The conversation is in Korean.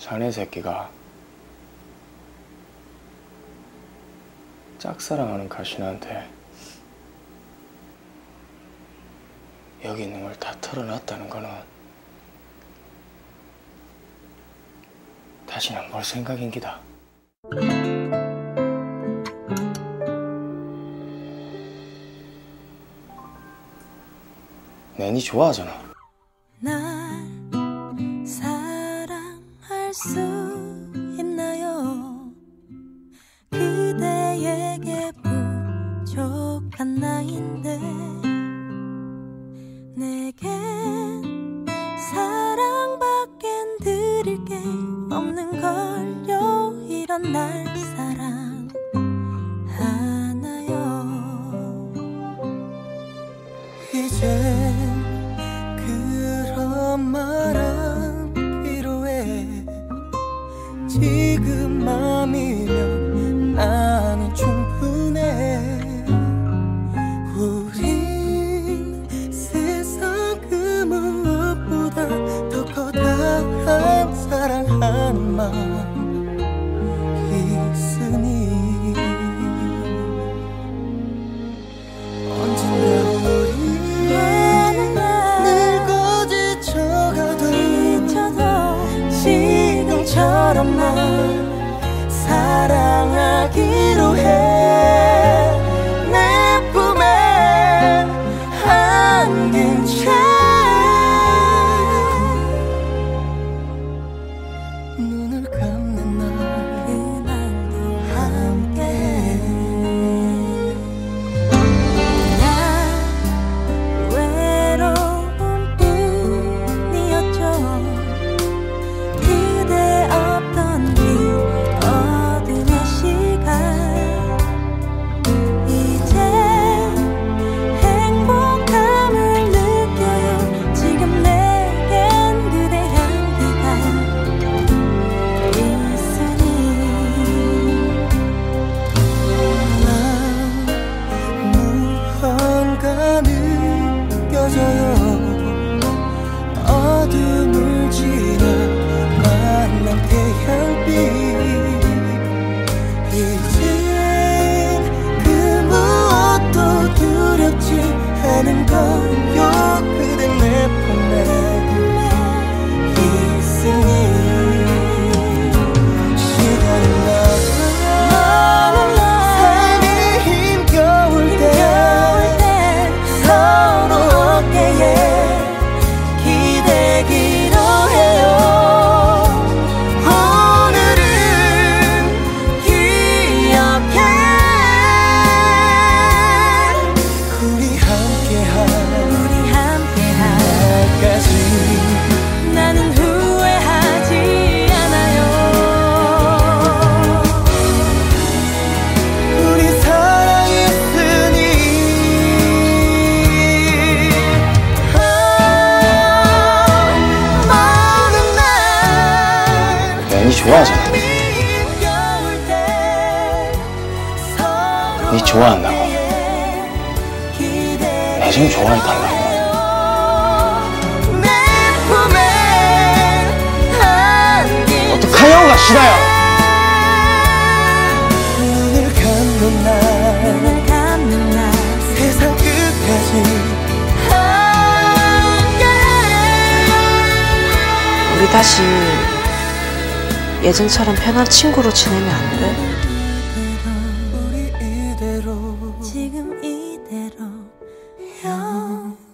자네 새끼가 짝사랑하는 가신한테 여기 있는 걸 다 털어놨다는 거는 다시는 안 볼 생각인 기다. 내니 좋아하잖아. 날 사랑할 수 있나요? 그대에게 부족한 나인데 내겐 사랑밖엔 드릴 게 없는 걸요. 이런 날 사랑하나요? 이제 그런 말 안 필요해. 지금 맘이면 나는 충분해. 우린 세상 그 무엇보다 더 커다란 사랑하는 마음 있으니 언젠가 우리 지금처럼만 사랑하기로 해. 내 품에 안긴 채 눈을 감는 날 그날도 함께해. 난 외로운 뿐이었죠. 어둠을 지나 만난 태양빛. 이젠 그 무엇도 두렵지 않은 걸요. 그대 내 품에 있으니 시간은 나는 삶이 힘겨울 때 서로 어깨에 기대기로 해요. 오늘은 기억해. 우리 함께한 날까지 나는 후회하지 않아요. 우리 사랑했으니 내니 좋아하잖아. 니 좋아한다고. 내 좀 좋아해달라고. 어떡하냐고 가시나요. 눈을 감는 날 세상 끝까지 우리 다시 예전처럼 편한 친구로 지내면 안 돼? 우리 이대로 지금 이대로요.